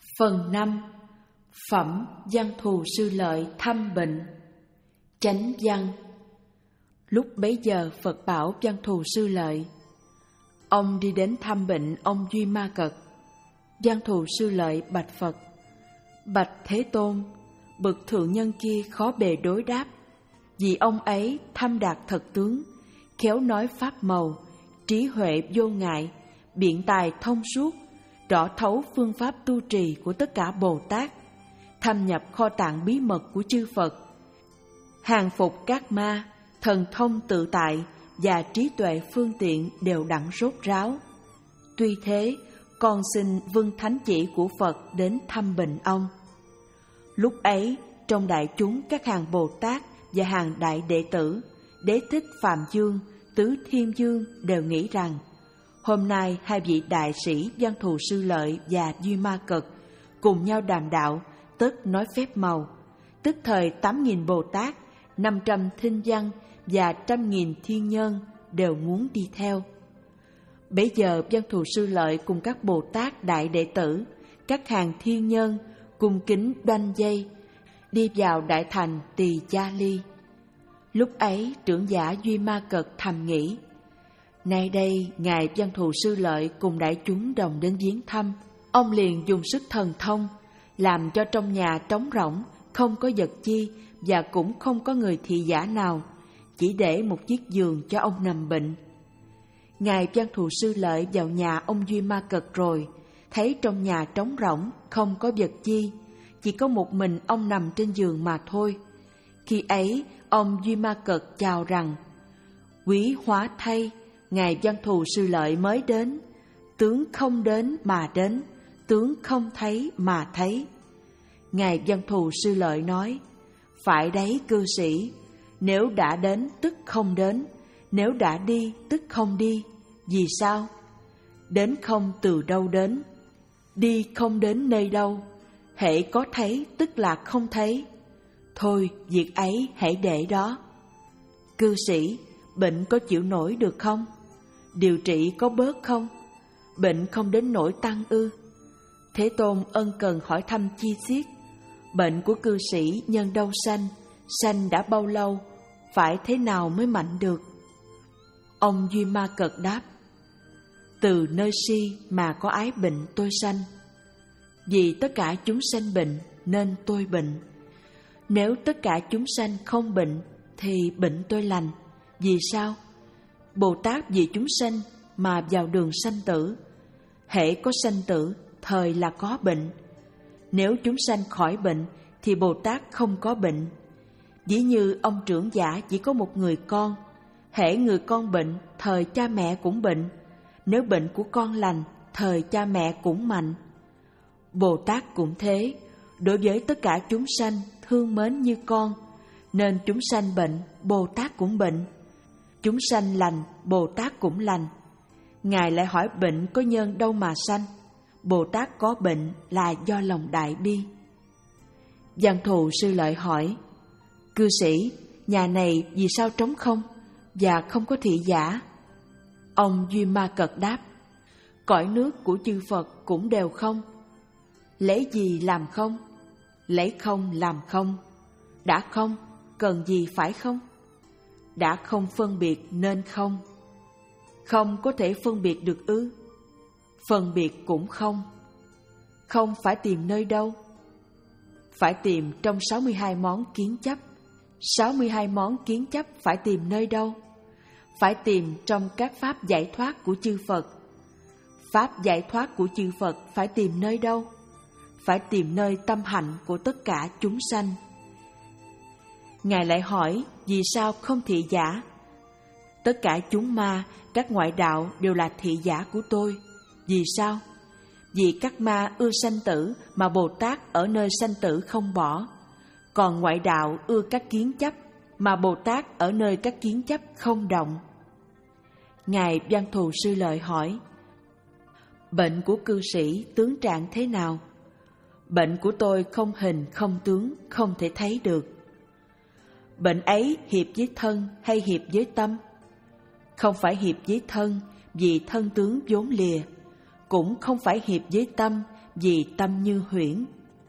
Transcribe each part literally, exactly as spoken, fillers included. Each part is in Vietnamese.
Phần năm. Phẩm Văn Thù Sư Lợi thăm bệnh. Chánh văn. Lúc bấy giờ Phật bảo Văn Thù Sư Lợi: ông đi đến thăm bệnh ông Duy Ma Cật. Văn Thù Sư Lợi bạch Phật: bạch Thế Tôn, bậc thượng nhân kia khó bề đối đáp, vì ông ấy thâm đạt thật tướng, khéo nói pháp màu, trí huệ vô ngại, biện tài thông suốt, rõ thấu phương pháp tu trì của tất cả Bồ Tát, thâm nhập kho tàng bí mật của chư Phật, hàng phục các ma, thần thông tự tại và trí tuệ phương tiện đều đặn rốt ráo. Tuy thế, con xin vâng thánh chỉ của Phật đến thăm bệnh ông. Lúc ấy, trong đại chúng các hàng Bồ Tát và hàng đại đệ tử, Đế Thích Phạm Dương, Tứ Thiên Dương đều nghĩ rằng hôm nay hai vị đại sĩ Văn Thù Sư Lợi và Duy Ma Cật cùng nhau đàm đạo, tức nói phép màu. Tức thời tám nghìn Bồ Tát, năm trăm thinh văn và trăm nghìn thiên nhân đều muốn đi theo. Bấy giờ Văn Thù Sư Lợi cùng các Bồ Tát đại đệ tử, các hàng thiên nhân cung kính đoanh dây, đi vào đại thành Tỳ Cha Ly. Lúc ấy trưởng giả Duy Ma Cật thầm nghĩ: nay đây ngài Văn Thù Sư Lợi cùng đại chúng đồng đến viếng thăm, ông liền dùng sức thần thông làm cho trong nhà trống rỗng, không có vật chi và cũng không có người thị giả nào, chỉ để một chiếc giường cho ông nằm bệnh. Ngài Văn Thù Sư Lợi vào nhà ông Duy Ma Cật rồi, thấy trong nhà trống rỗng, không có vật chi, chỉ có một mình ông nằm trên giường mà thôi. Khi ấy, ông Duy Ma Cật chào rằng: quý hóa thay, ngài Văn Thù Sư Lợi mới đến, tướng không đến mà đến, tướng không thấy mà thấy. Ngài Văn Thù Sư Lợi nói: phải đấy cư sĩ, nếu đã đến tức không đến, nếu đã đi tức không đi. Vì sao? Đến không từ đâu đến, đi không đến nơi đâu, hễ có thấy tức là không thấy. Thôi việc ấy hãy để đó. Cư sĩ, bệnh có chịu nổi được không? Điều trị có bớt không? Bệnh không đến nỗi tăng ư? Thế Tôn ân cần hỏi thăm chi tiết. Bệnh của cư sĩ nhân đâu sanh, sanh đã bao lâu, phải thế nào mới mạnh được? Ông Duy Ma Cật đáp: từ nơi si mà có ái bệnh tôi sanh. Vì tất cả chúng sanh bệnh nên tôi bệnh. Nếu tất cả chúng sanh không bệnh thì bệnh tôi lành. Vì sao? Bồ Tát vì chúng sanh mà vào đường sanh tử. Hễ có sanh tử, thời là có bệnh. Nếu chúng sanh khỏi bệnh thì Bồ Tát không có bệnh. Ví như ông trưởng giả chỉ có một người con, hễ người con bệnh, thời cha mẹ cũng bệnh. Nếu bệnh của con lành, thời cha mẹ cũng mạnh. Bồ Tát cũng thế, đối với tất cả chúng sanh thương mến như con, nên chúng sanh bệnh, Bồ Tát cũng bệnh. Chúng sanh lành, Bồ Tát cũng lành. Ngài lại hỏi bệnh có nhân đâu mà sanh? Bồ Tát có bệnh là do lòng đại bi. Văn Thù Sư Lợi hỏi: cư sĩ, nhà này vì sao trống không và không có thị giả? Ông Duy Ma Cật đáp: cõi nước của chư Phật cũng đều không. Lấy gì làm không? Lấy không làm không. Đã không, cần gì phải không? Đã không phân biệt nên không. Không có thể phân biệt được ư? Phân biệt cũng không. Không phải tìm nơi đâu? Phải tìm trong sáu mươi hai món kiến chấp. sáu mươi hai món kiến chấp phải tìm nơi đâu? Phải tìm trong các pháp giải thoát của chư Phật. Pháp giải thoát của chư Phật phải tìm nơi đâu? Phải tìm nơi tâm hạnh của tất cả chúng sanh. Ngài lại hỏi vì sao không thị giả? Tất cả chúng ma, các ngoại đạo đều là thị giả của tôi. Vì sao? Vì các ma ưa sanh tử mà Bồ Tát ở nơi sanh tử không bỏ. Còn ngoại đạo ưa các kiến chấp mà Bồ Tát ở nơi các kiến chấp không động. Ngài Văn Thù Sư Lợi hỏi: bệnh của cư sĩ tướng trạng thế nào? Bệnh của tôi không hình, không tướng, không thể thấy được. Bệnh ấy hiệp với thân hay hiệp với tâm? Không phải hiệp với thân, vì thân tướng vốn lìa. Cũng không phải hiệp với tâm, vì tâm như huyễn.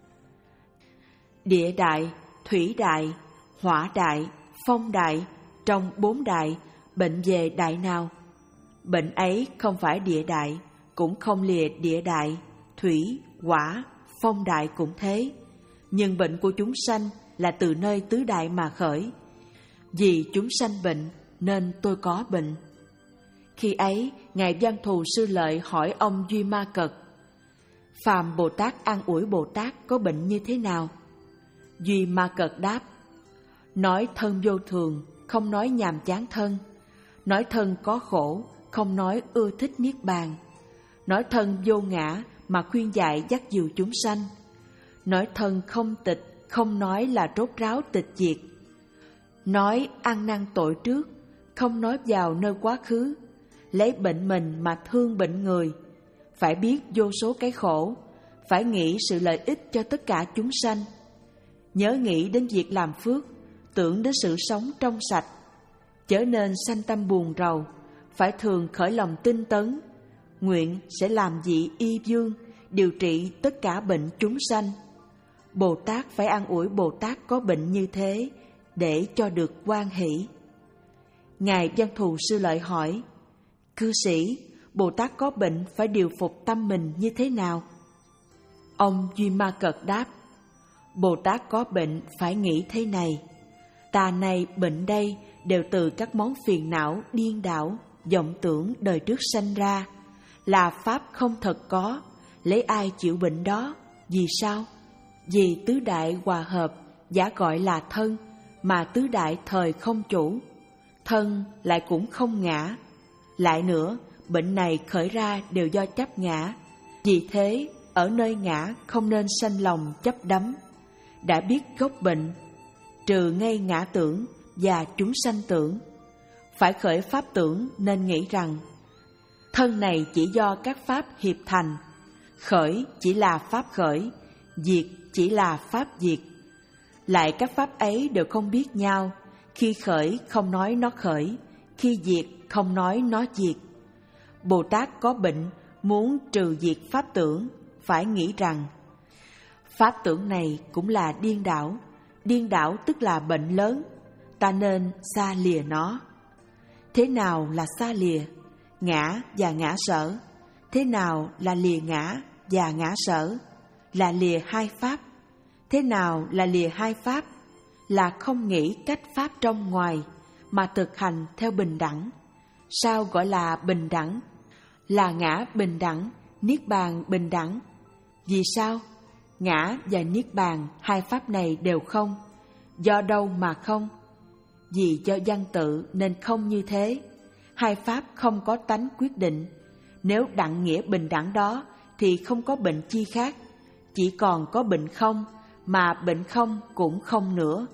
Địa đại, thủy đại, hỏa đại, phong đại, trong bốn đại, bệnh về đại nào? Bệnh ấy không phải địa đại, cũng không lìa địa đại, thủy, hỏa, phong đại cũng thế. Nhưng bệnh của chúng sanh là từ nơi tứ đại mà khởi. Vì chúng sanh bệnh nên tôi có bệnh. Khi ấy, Ngài Văn Thù Sư Lợi hỏi ông Duy Ma Cật: Phàm Bồ Tát an ủi Bồ Tát có bệnh như thế nào? Duy Ma Cật đáp: Nói thân vô thường, không nói nhàm chán thân. Nói thân có khổ, không nói ưa thích niết bàn. Nói thân vô ngã mà khuyên dạy dắt dìu chúng sanh. Nói thân không tịch, không nói là rốt ráo tịch diệt. Nói ăn năn tội trước, không nói vào nơi quá khứ. Lấy bệnh mình mà thương bệnh người. Phải biết vô số cái khổ, phải nghĩ sự lợi ích cho tất cả chúng sanh. Nhớ nghĩ đến việc làm phước, tưởng đến sự sống trong sạch. Chớ nên sanh tâm buồn rầu, phải thường khởi lòng tinh tấn. Nguyện sẽ làm vị y vương, điều trị tất cả bệnh chúng sanh. Bồ Tát phải an ủi Bồ Tát có bệnh như thế, để cho được hoan hỷ. Ngài Văn Thù Sư Lợi hỏi: Cư sĩ, Bồ Tát có bệnh phải điều phục tâm mình như thế nào? Ông Duy Ma Cật đáp: Bồ Tát có bệnh phải nghĩ thế này: Ta này bệnh đây đều từ các món phiền não điên đảo, vọng tưởng đời trước sanh ra, là pháp không thật có, lấy ai chịu bệnh đó? Vì sao? Vì tứ đại hòa hợp, giả gọi là thân, mà tứ đại thời không chủ. Thân lại cũng không ngã. Lại nữa, bệnh này khởi ra đều do chấp ngã. Vì thế, ở nơi ngã không nên sanh lòng chấp đắm. Đã biết gốc bệnh, trừ ngay ngã tưởng và chúng sanh tưởng. Phải khởi pháp tưởng nên nghĩ rằng thân này chỉ do các pháp hiệp thành. Khởi chỉ là pháp khởi, diệt chỉ là pháp diệt. Lại các pháp ấy đều không biết nhau. Khi khởi không nói nó khởi, khi diệt không nói nó diệt. Bồ Tát có bệnh muốn trừ diệt pháp tưởng, phải nghĩ rằng pháp tưởng này cũng là điên đảo. Điên đảo tức là bệnh lớn, ta nên xa lìa nó. Thế nào là xa lìa? Ngã và ngã sở. Thế nào là lìa ngã và ngã sở? Là lìa hai pháp. Thế nào là lìa hai pháp? Là không nghĩ cách pháp trong ngoài, mà thực hành theo bình đẳng. Sao gọi là bình đẳng? Là ngã bình đẳng, niết bàn bình đẳng. Vì sao? Ngã và niết bàn, hai pháp này đều không. Do đâu mà không? Vì do văn tự nên không như thế. Hai pháp không có tánh quyết định. Nếu đặng nghĩa bình đẳng đó thì không có bệnh chi khác. Chỉ còn có bệnh không, mà bệnh không cũng không nữa.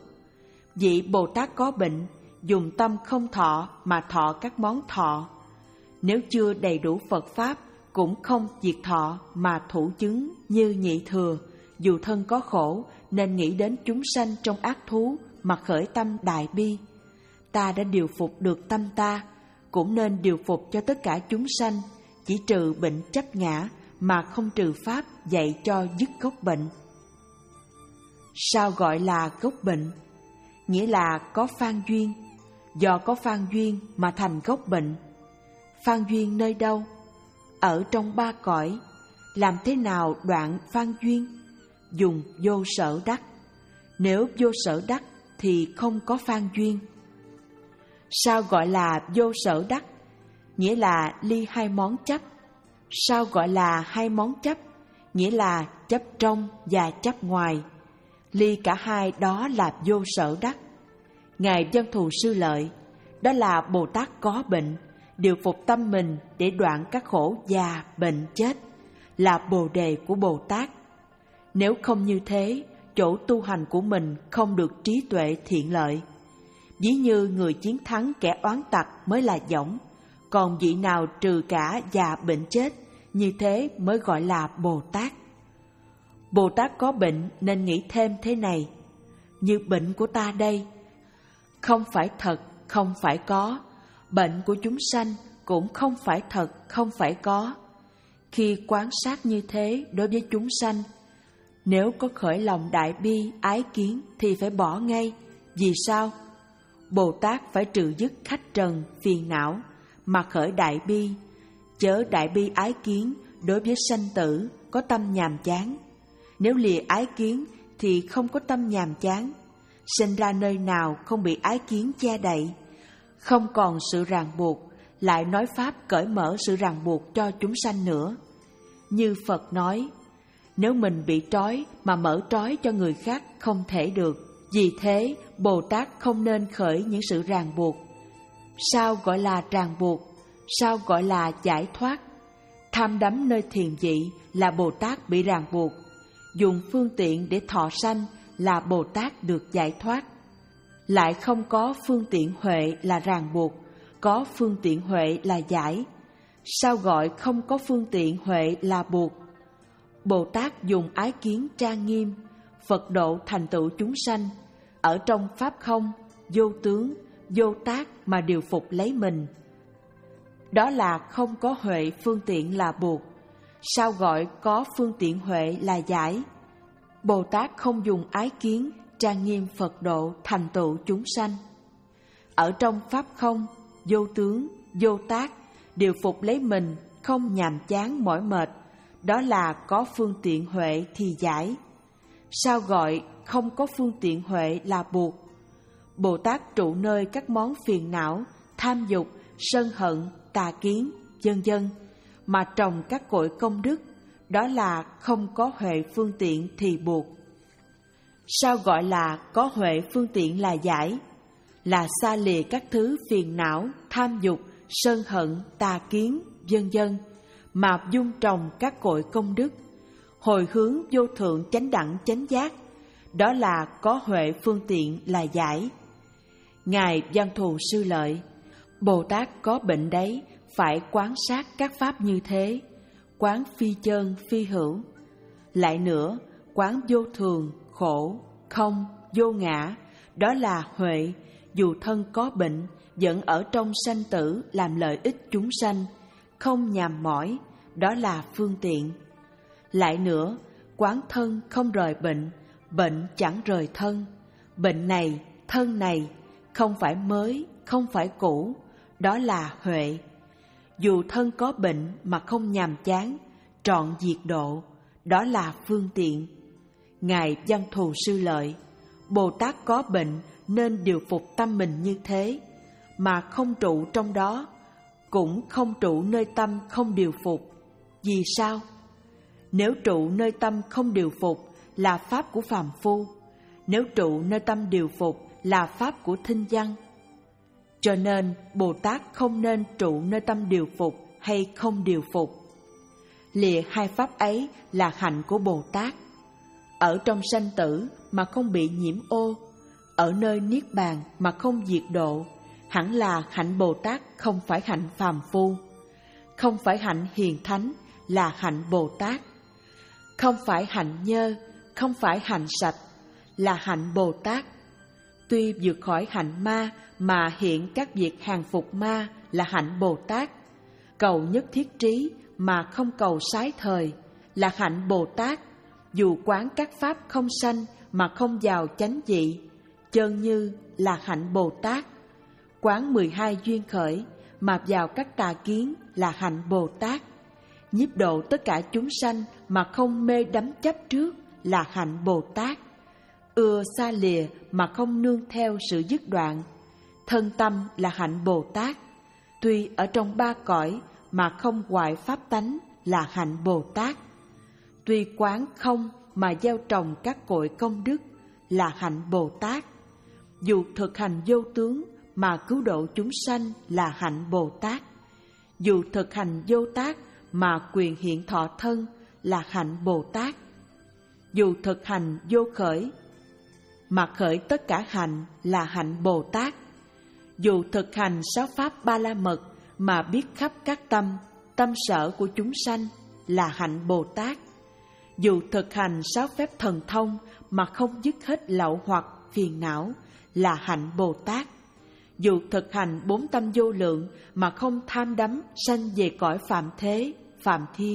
Vị Bồ Tát có bệnh, dùng tâm không thọ mà thọ các món thọ. Nếu chưa đầy đủ Phật Pháp, cũng không diệt thọ mà thủ chứng như nhị thừa. Dù thân có khổ, nên nghĩ đến chúng sanh trong ác thú mà khởi tâm đại bi. Ta đã điều phục được tâm ta, cũng nên điều phục cho tất cả chúng sanh, chỉ trừ bệnh chấp ngã mà không trừ Pháp dạy cho dứt gốc bệnh. Sao gọi là gốc bệnh? Nghĩa là có phan duyên, do có phan duyên mà thành gốc bệnh. Phan duyên nơi đâu? Ở trong ba cõi. Làm thế nào đoạn phan duyên? Dùng vô sở đắc. Nếu vô sở đắc thì không có phan duyên. Sao gọi là vô sở đắc? Nghĩa là ly hai món chấp. Sao gọi là hai món chấp? Nghĩa là chấp trong và chấp ngoài. Ly cả hai đó là vô sở đắc. Ngài Văn Thù Sư Lợi, đó là Bồ Tát có bệnh, điều phục tâm mình để đoạn các khổ già, bệnh, chết, là bồ đề của Bồ Tát. Nếu không như thế, chỗ tu hành của mình không được trí tuệ thiện lợi. Ví như người chiến thắng kẻ oán tặc mới là võng, còn vị nào trừ cả già, bệnh, chết, như thế mới gọi là Bồ Tát. Bồ Tát có bệnh nên nghĩ thêm thế này: như bệnh của ta đây, không phải thật, không phải có. Bệnh của chúng sanh cũng không phải thật, không phải có. Khi quán sát như thế đối với chúng sanh, nếu có khởi lòng đại bi, ái kiến thì phải bỏ ngay. Vì sao? Bồ Tát phải trừ dứt khách trần, phiền não mà khởi đại bi, chớ đại bi ái kiến đối với sanh tử có tâm nhàm chán. Nếu lìa ái kiến thì không có tâm nhàm chán, sinh ra nơi nào không bị ái kiến che đậy, không còn sự ràng buộc, lại nói pháp cởi mở sự ràng buộc cho chúng sanh nữa. Như Phật nói, nếu mình bị trói mà mở trói cho người khác không thể được. Vì thế, Bồ Tát không nên khởi những sự ràng buộc. Sao gọi là ràng buộc? Sao gọi là giải thoát? Tham đắm nơi thiền vị là Bồ Tát bị ràng buộc. Dùng phương tiện để thọ sanh là Bồ Tát được giải thoát. Lại không có phương tiện huệ là ràng buộc, có phương tiện huệ là giải. Sao gọi không có phương tiện huệ là buộc? Bồ Tát dùng ái kiến trang nghiêm, Phật độ thành tựu chúng sanh, ở trong pháp không, vô tướng, vô tác mà điều phục lấy mình. Đó là không có huệ phương tiện là buộc. Sao gọi có phương tiện huệ là giải? Bồ Tát không dùng ái kiến trang nghiêm Phật độ thành tựu chúng sanh. Ở trong pháp không, vô tướng, vô tác, điều phục lấy mình, không nhàm chán mỏi mệt, đó là có phương tiện huệ thì giải. Sao gọi không có phương tiện huệ là buộc? Bồ Tát trụ nơi các món phiền não, tham dục, sân hận, tà kiến, vân vân mà trồng các cội công đức, đó là không có huệ phương tiện thì buộc. Sao gọi là có huệ phương tiện là giải? Là xa lìa các thứ phiền não, tham dục, sân hận, tà kiến, vân vân mà dung trồng các cội công đức, hồi hướng vô thượng chánh đẳng chánh giác, đó là có huệ phương tiện là giải. Ngài Văn Thù Sư Lợi, Bồ Tát có bệnh đấy, phải quán sát các pháp như thế, quán phi chân phi hữu. Lại nữa, quán vô thường, khổ, không, vô ngã, đó là huệ, dù thân có bệnh, vẫn ở trong sanh tử làm lợi ích chúng sanh, không nhàm mỏi, đó là phương tiện. Lại nữa, quán thân không rời bệnh, bệnh chẳng rời thân. Bệnh này, thân này, không phải mới, không phải cũ, đó là huệ. Dù thân có bệnh mà không nhàm chán, trọn diệt độ, đó là phương tiện. Ngài Văn Thù Sư Lợi, Bồ Tát có bệnh nên điều phục tâm mình như thế, mà không trụ trong đó, cũng không trụ nơi tâm không điều phục. Vì sao? Nếu trụ nơi tâm không điều phục là pháp của phàm phu, nếu trụ nơi tâm điều phục là pháp của thinh văn. Cho nên Bồ Tát không nên trụ nơi tâm điều phục hay không điều phục. Lìa hai pháp ấy là hạnh của Bồ Tát. Ở trong sanh tử mà không bị nhiễm ô, ở nơi niết bàn mà không diệt độ, hẳn là hạnh Bồ Tát, không phải hạnh phàm phu. Không phải hạnh hiền thánh là hạnh Bồ Tát. Không phải hạnh nhơ, không phải hạnh sạch, là hạnh Bồ Tát. Tuy vượt khỏi hạnh ma mà hiện các việc hàng phục ma là hạnh Bồ Tát. Cầu nhất thiết trí mà không cầu sái thời là hạnh Bồ Tát. Dù quán các pháp không sanh mà không vào chánh vị, chân như là hạnh Bồ Tát. Quán mười hai duyên khởi mà vào các tà kiến là hạnh Bồ Tát. Nhiếp độ tất cả chúng sanh mà không mê đắm chấp trước là hạnh Bồ Tát. Ưa xa lìa mà không nương theo sự dứt đoạn, thân tâm là hạnh Bồ Tát. Tuy ở trong ba cõi mà không hoại pháp tánh là hạnh Bồ Tát. Tuy quán không mà gieo trồng các cội công đức là hạnh Bồ Tát. Dù thực hành vô tướng mà cứu độ chúng sanh là hạnh Bồ Tát. Dù thực hành vô tác mà quyền hiện thọ thân là hạnh Bồ Tát. Dù thực hành vô khởi mà khởi tất cả hạnh là hạnh Bồ Tát. Dù thực hành sáu pháp ba la mật mà biết khắp các tâm, tâm sở của chúng sanh là hạnh Bồ Tát. Dù thực hành sáu phép thần thông mà không dứt hết lậu hoặc phiền não là hạnh Bồ Tát. Dù thực hành bốn tâm vô lượng mà không tham đắm sanh về cõi phạm thế, phạm thiên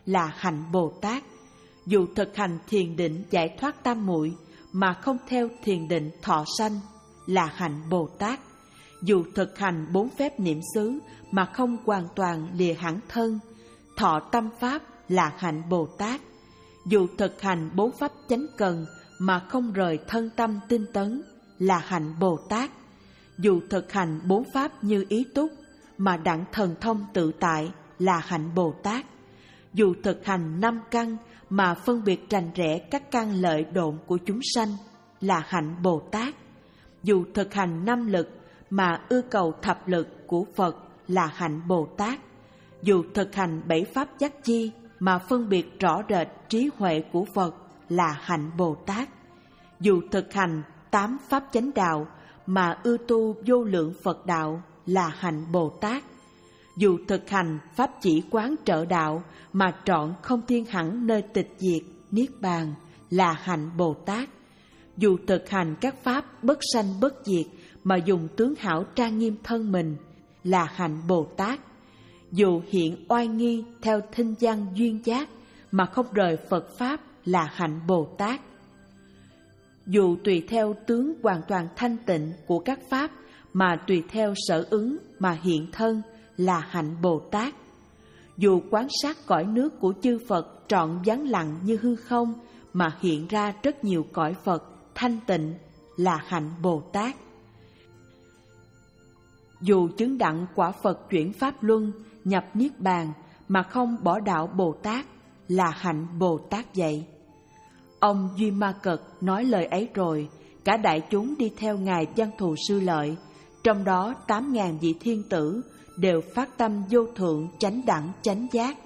là hạnh Bồ Tát. Dù thực hành thiền định giải thoát tam muội mà không theo thiền định thọ sanh là hạnh Bồ Tát. Dù thực hành bốn phép niệm xứ mà không hoàn toàn lìa hẳn thân, thọ tâm pháp là hạnh Bồ Tát. Dù thực hành bốn pháp chánh cần mà không rời thân tâm tinh tấn là hạnh Bồ Tát. Dù thực hành bốn pháp như ý túc mà đặng thần thông tự tại là hạnh Bồ Tát. Dù thực hành năm căn mà phân biệt rành rẽ các căn lợi độn của chúng sanh là hạnh Bồ Tát. Dù thực hành năm lực mà ưa cầu thập lực của Phật là hạnh Bồ Tát. Dù thực hành bảy pháp giác chi mà phân biệt rõ rệt trí huệ của Phật là hạnh Bồ Tát. Dù thực hành tám pháp chánh đạo mà ưa tu vô lượng Phật đạo là hạnh Bồ Tát. Dù thực hành pháp chỉ quán trợ đạo mà trọn không thiên hẳn nơi tịch diệt niết bàn là hạnh Bồ Tát. Dù thực hành các pháp bất sanh bất diệt mà dùng tướng hảo trang nghiêm thân mình là hạnh Bồ Tát. Dù hiện oai nghi theo thinh văn duyên giác mà không rời Phật pháp là hạnh Bồ Tát. Dù tùy theo tướng hoàn toàn thanh tịnh của các pháp mà tùy theo sở ứng mà hiện thân là hạnh Bồ Tát. Dù quán sát cõi nước của chư Phật trọn vắng lặng như hư không mà hiện ra rất nhiều cõi Phật thanh tịnh là hạnh Bồ Tát. Dù chứng đặng quả Phật chuyển pháp luân nhập niết bàn mà không bỏ đạo Bồ Tát là hạnh Bồ Tát vậy. Ông Duy Ma Cật nói lời ấy rồi, cả đại chúng đi theo ngài Văn Thù Sư Lợi, trong đó tám ngàn vị thiên tử đều phát tâm vô thượng chánh đẳng chánh giác.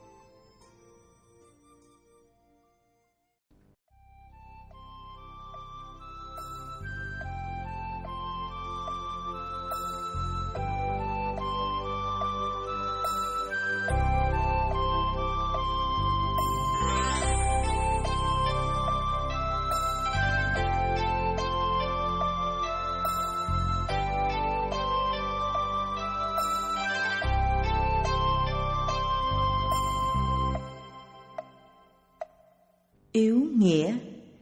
Yếu nghĩa.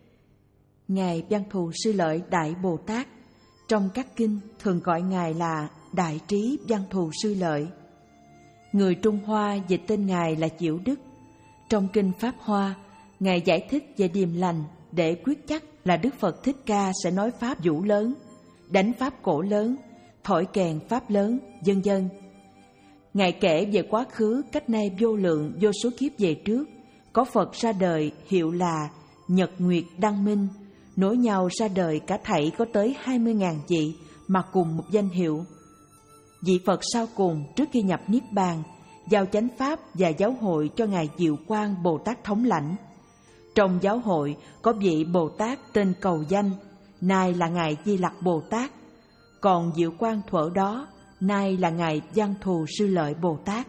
Ngài Văn Thù Sư Lợi Đại Bồ Tát trong các kinh thường gọi ngài là Đại Trí Văn Thù Sư Lợi. Người Trung Hoa dịch tên ngài là Diệu Đức. Trong kinh Pháp Hoa, ngài giải thích về điềm lành để quyết chắc là Đức Phật Thích Ca sẽ nói pháp vũ lớn, đánh pháp cổ lớn, thổi kèn pháp lớn, vân vân. Ngài kể về quá khứ cách nay vô lượng vô số kiếp về trước, có Phật ra đời hiệu là Nhật Nguyệt Đăng Minh, nối nhau ra đời cả thảy có tới hai mươi ngàn vị mà cùng một danh hiệu. Vị Phật sau cùng trước khi nhập Niết Bàn, giao chánh pháp và giáo hội cho ngài Diệu Quang Bồ Tát thống lãnh. Trong giáo hội có vị Bồ Tát tên Cầu Danh, nay là ngài Di Lặc Bồ Tát, còn Diệu Quang thuở đó nay là ngài Văn Thù Sư Lợi Bồ Tát.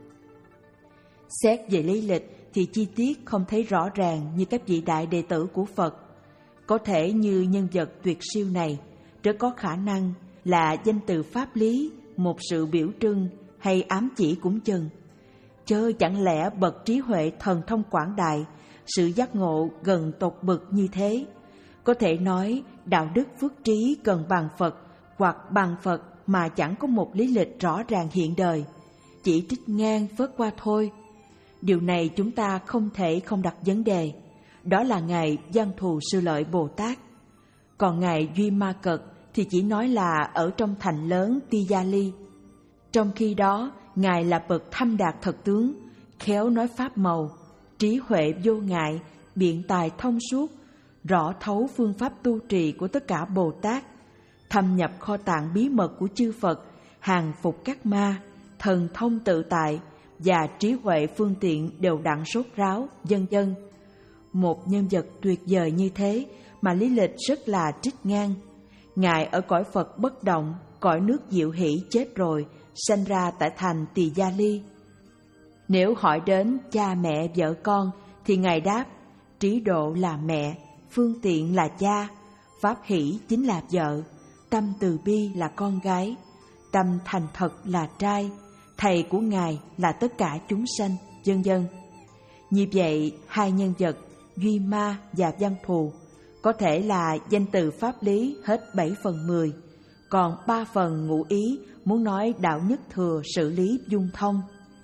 Xét về lý lịch thì chi tiết không thấy rõ ràng như các vị đại đệ tử của Phật. Có thể như nhân vật tuyệt siêu này rất có khả năng là danh từ pháp lý, một sự biểu trưng hay ám chỉ cũng chừng. Chớ chẳng lẽ bậc trí huệ thần thông quảng đại, sự giác ngộ gần tột bực như thế, có thể nói đạo đức phước trí gần bằng Phật hoặc bằng Phật mà chẳng có một lý lịch rõ ràng hiện đời, chỉ trích ngang phớt qua thôi. Điều này chúng ta không thể không đặt vấn đề. Đó là ngài Văn Thù Sư Lợi Bồ Tát. Còn ngài Duy Ma Cật thì chỉ nói là ở trong thành lớn Ti Gia Ly. Trong khi đó, ngài là bậc thâm đạt thật tướng, khéo nói pháp màu, trí huệ vô ngại, biện tài thông suốt, rõ thấu phương pháp tu trì của tất cả Bồ Tát, thâm nhập kho tàng bí mật của chư Phật, hàng phục các ma, thần thông tự tại và trí huệ phương tiện đều đặn sốt ráo, vân vân. Một nhân vật tuyệt vời như thế mà lý lịch rất là trích ngang. Ngài ở cõi Phật bất động, cõi nước Diệu Hỷ chết rồi, sanh ra tại thành Tỳ Gia Ly. Nếu hỏi đến cha mẹ vợ con thì ngài đáp: trí độ là mẹ, phương tiện là cha, pháp hỷ chính là vợ, tâm từ bi là con gái, tâm thành thật là trai, thầy của ngài là tất cả chúng sanh, vân vân. Như vậy, hai nhân vật Duy Ma và Văn Thù có thể là danh từ pháp lý hết bảy phần mười, còn ba phần ngụ ý muốn nói đạo nhất thừa sự lý dung thông.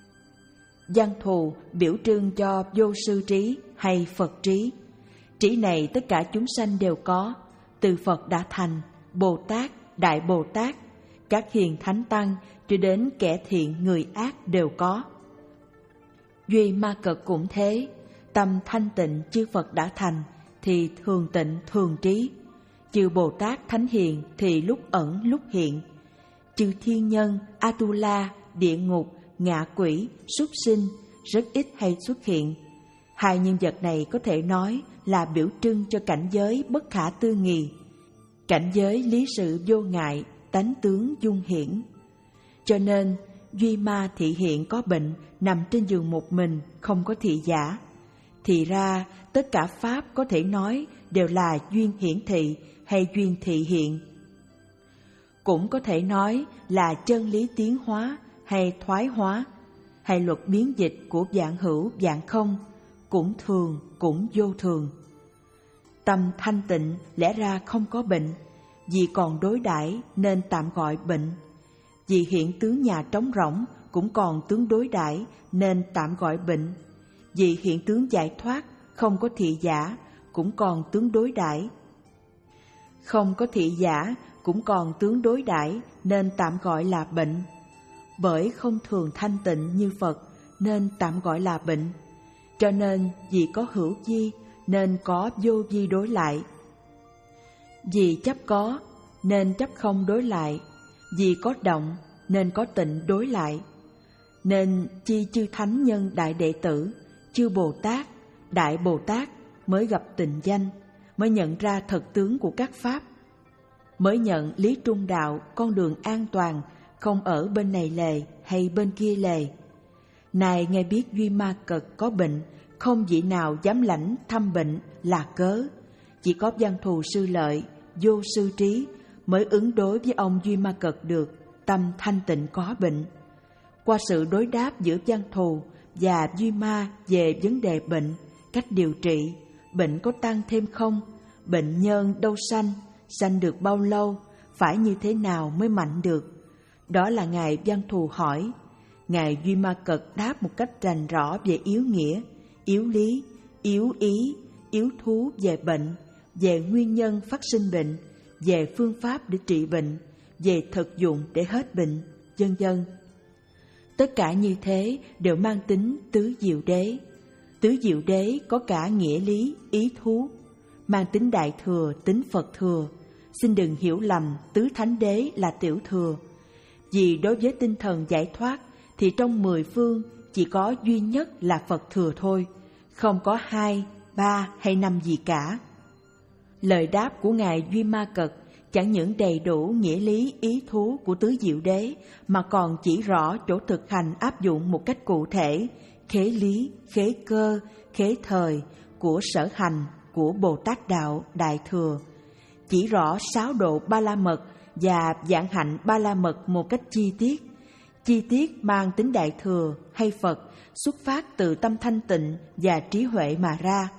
Văn Thù biểu trưng cho vô sư trí hay Phật trí. Trí này tất cả chúng sanh đều có, từ Phật đã thành, Bồ Tát, Đại Bồ Tát, các hiền thánh tăng cho đến kẻ thiện người ác đều có. Duy Ma Cật cũng thế, tâm thanh tịnh chư Phật đã thành thì thường tịnh thường trí, chư Bồ Tát thánh hiền thì lúc ẩn lúc hiện, chư thiên nhân, Atula, địa ngục, ngạ quỷ, súc sinh rất ít hay xuất hiện. Hai nhân vật này có thể nói là biểu trưng cho cảnh giới bất khả tư nghị, cảnh giới lý sự vô ngại, tánh tướng dung hiển. Cho nên Duy Ma thị hiện có bệnh, nằm trên giường một mình, không có thị giả. Thì ra tất cả pháp có thể nói đều là duyên hiển thị hay duyên thị hiện. Cũng có thể nói là chân lý tiến hóa hay thoái hóa, hay luật biến dịch của vạn hữu vạn không, cũng thường cũng vô thường. Tâm thanh tịnh lẽ ra không có bệnh, vì còn đối đãi nên tạm gọi bệnh. Vì hiện tướng nhà trống rỗng cũng còn tướng đối đãi nên tạm gọi bệnh. Vì hiện tướng giải thoát không có thị giả cũng còn tướng đối đãi. Không có thị giả cũng còn tướng đối đãi nên tạm gọi là bệnh. Bởi không thường thanh tịnh như Phật nên tạm gọi là bệnh. Cho nên vì có hữu vi nên có vô vi đối lại. Vì chấp có nên chấp không đối lại. Vì có động nên có tịnh đối lại. Nên chi chư thánh nhân đại đệ tử, chư Bồ Tát, Đại Bồ Tát mới gặp tịnh danh, mới nhận ra thật tướng của các pháp, mới nhận lý trung đạo, con đường an toàn, không ở bên này lề hay bên kia lề. Này nghe biết Duy Ma Cật có bệnh, không vị nào dám lãnh thăm bệnh là cớ. Chỉ có Văn Thù Sư Lợi, vô sư trí mới ứng đối với ông Duy Ma Cật được, tâm thanh tịnh có bệnh. Qua sự đối đáp giữa Văn Thù và Duy Ma về vấn đề bệnh, cách điều trị, bệnh có tăng thêm không, bệnh nhân đâu sanh, sanh được bao lâu, phải như thế nào mới mạnh được. Đó là Ngài Văn Thù hỏi. Ngài Duy Ma Cật đáp một cách rành rõ về yếu nghĩa, yếu lý, yếu ý, yếu thú về bệnh, về nguyên nhân phát sinh bệnh, về phương pháp để trị bệnh, về thực dụng để hết bệnh, vân vân. Tất cả như thế đều mang tính tứ diệu đế. Tứ diệu đế có cả nghĩa lý, ý thú, mang tính đại thừa, tính Phật thừa. Xin đừng hiểu lầm tứ thánh đế là tiểu thừa. Vì đối với tinh thần giải thoát thì trong mười phương chỉ có duy nhất là Phật thừa thôi, không có hai, ba hay năm gì cả. Lời đáp của Ngài Duy Ma Cật chẳng những đầy đủ nghĩa lý ý thú của tứ diệu đế, mà còn chỉ rõ chỗ thực hành áp dụng một cách cụ thể, khế lý, khế cơ, khế thời của sở hành của Bồ Tát Đạo Đại Thừa. Chỉ rõ sáu độ Ba La Mật và vạn hạnh Ba La Mật một cách chi tiết. Chi tiết mang tính Đại Thừa hay Phật xuất phát từ tâm thanh tịnh và trí huệ mà ra.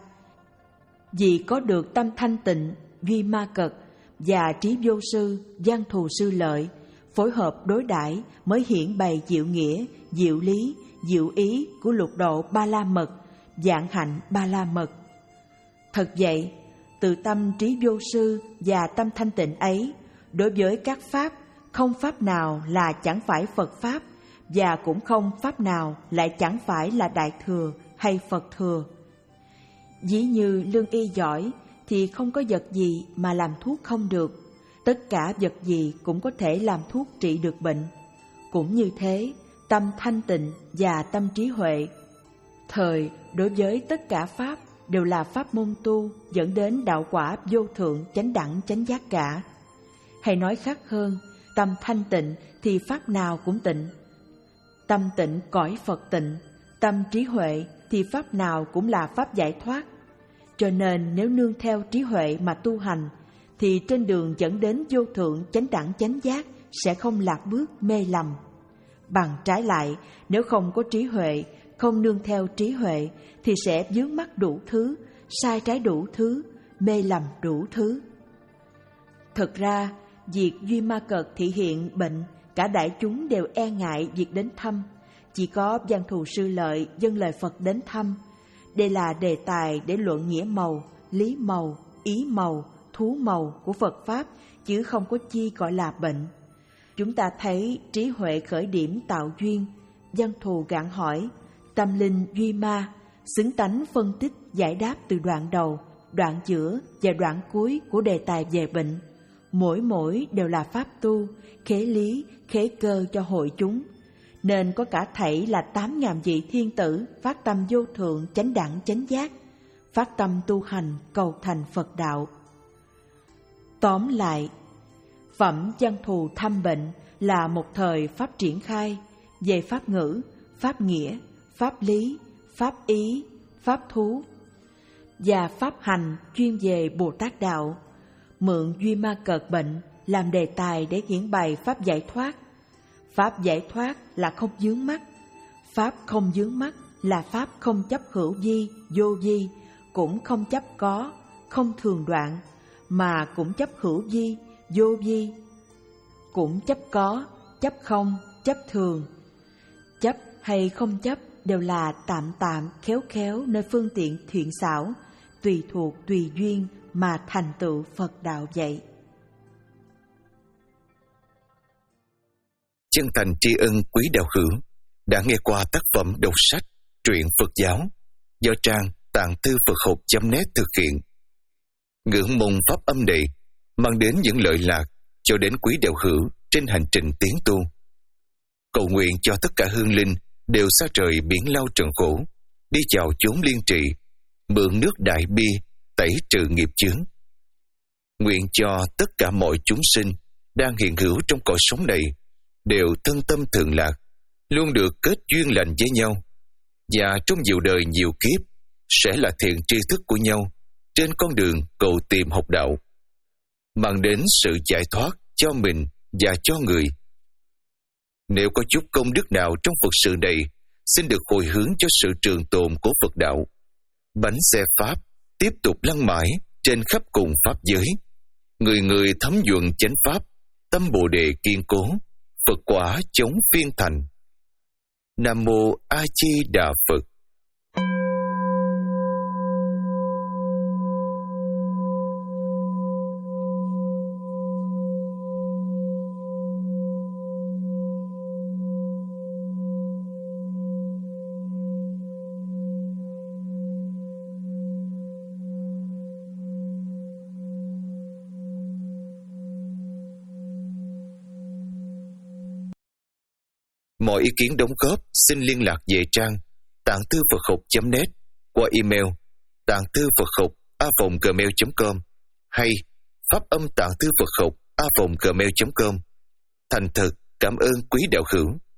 Vì có được tâm thanh tịnh, Duy Ma Cật và trí vô sư, Văn Thù Sư Lợi phối hợp đối đãi mới hiển bày diệu nghĩa, diệu lý, diệu ý của lục độ Ba La Mật, vạn hạnh Ba La Mật. Thật vậy, từ tâm trí vô sư và tâm thanh tịnh ấy, đối với các pháp, không pháp nào là chẳng phải Phật pháp, và cũng không pháp nào lại chẳng phải là Đại Thừa hay Phật Thừa. Ví như lương y giỏi thì không có vật gì mà làm thuốc không được, tất cả vật gì cũng có thể làm thuốc trị được bệnh. Cũng như thế, tâm thanh tịnh và tâm trí huệ, thời đối với tất cả pháp đều là pháp môn tu dẫn đến đạo quả vô thượng chánh đẳng chánh giác cả. Hay nói khác hơn, tâm thanh tịnh thì pháp nào cũng tịnh. Tâm tịnh cõi Phật tịnh, tâm trí huệ thì pháp nào cũng là pháp giải thoát. Cho nên nếu nương theo trí huệ mà tu hành, thì trên đường dẫn đến vô thượng chánh đẳng chánh giác sẽ không lạc bước mê lầm. Bằng trái lại, nếu không có trí huệ, không nương theo trí huệ thì sẽ vướng mắc đủ thứ, sai trái đủ thứ, mê lầm đủ thứ. Thực ra, việc Duy Ma Cật thị hiện bệnh, cả đại chúng đều e ngại việc đến thăm. Chỉ có Văn Thù Sư Lợi dâng lời Phật đến thăm. Đây là đề tài để luận nghĩa màu, lý màu, ý màu, thú màu của Phật Pháp, chứ không có chi gọi là bệnh. Chúng ta thấy trí huệ khởi điểm tạo duyên, Văn Thù gạn hỏi, tâm linh duy ma, xứng tánh phân tích giải đáp từ đoạn đầu, đoạn giữa và đoạn cuối của đề tài về bệnh. Mỗi mỗi đều là pháp tu, khế lý, khế cơ cho hội chúng. Nên có cả thảy là tám ngàn vị thiên tử phát tâm vô thượng chánh đẳng chánh giác, phát tâm tu hành cầu thành Phật đạo. Tóm lại, phẩm Văn Thù thăm bệnh là một thời pháp triển khai về pháp ngữ, pháp nghĩa, pháp lý, pháp ý, pháp thú và pháp hành chuyên về Bồ Tát đạo, mượn Duy Ma Cật bệnh làm đề tài để hiển bày pháp giải thoát. Pháp giải thoát là không vướng mắc, pháp không vướng mắc là pháp không chấp hữu vi, vô vi, cũng không chấp có, không thường đoạn, mà cũng chấp hữu vi, vô vi, cũng chấp có, chấp không, chấp thường. Chấp hay không chấp đều là tạm tạm, khéo khéo nơi phương tiện thiện xảo, tùy thuộc tùy duyên mà thành tựu Phật đạo vậy. Chân thành tri ân quý đạo hữu đã nghe qua tác phẩm đọc sách truyện Phật giáo do trang tạng thư Phật học chấm net thực hiện. Ngưỡng mong pháp âm này mang đến những lợi lạc cho đến quý đạo hữu trên hành trình tiến tu. Cầu nguyện cho tất cả hương linh đều xa trời biển lao trần khổ, đi vào chốn liên trị, mượn nước đại bi tẩy trừ nghiệp chướng. Nguyện cho tất cả mọi chúng sinh đang hiện hữu trong cõi sống này đều thân tâm thường lạc, luôn được kết duyên lành với nhau, và trong nhiều đời nhiều kiếp sẽ là thiện tri thức của nhau trên con đường cầu tìm học đạo, mang đến sự giải thoát cho mình và cho người. Nếu có chút công đức nào trong Phật sự này, xin được hồi hướng cho sự trường tồn của Phật đạo. Bánh xe Pháp tiếp tục lăn mãi trên khắp cùng Pháp giới. Người người thấm nhuần chánh Pháp, tâm Bồ Đề kiên cố, Phật quả chống phiên thành. Nam Mô A Di Đà Phật. Mọi ý kiến đóng góp xin liên lạc về trang tạng thư Phật học chấm net qua email tạng thư Phật học a vòng gmail chấm com hay pháp âm tạng thư Phật học a vòng gmail chấm com. Thành thật cảm ơn quý đạo hữu.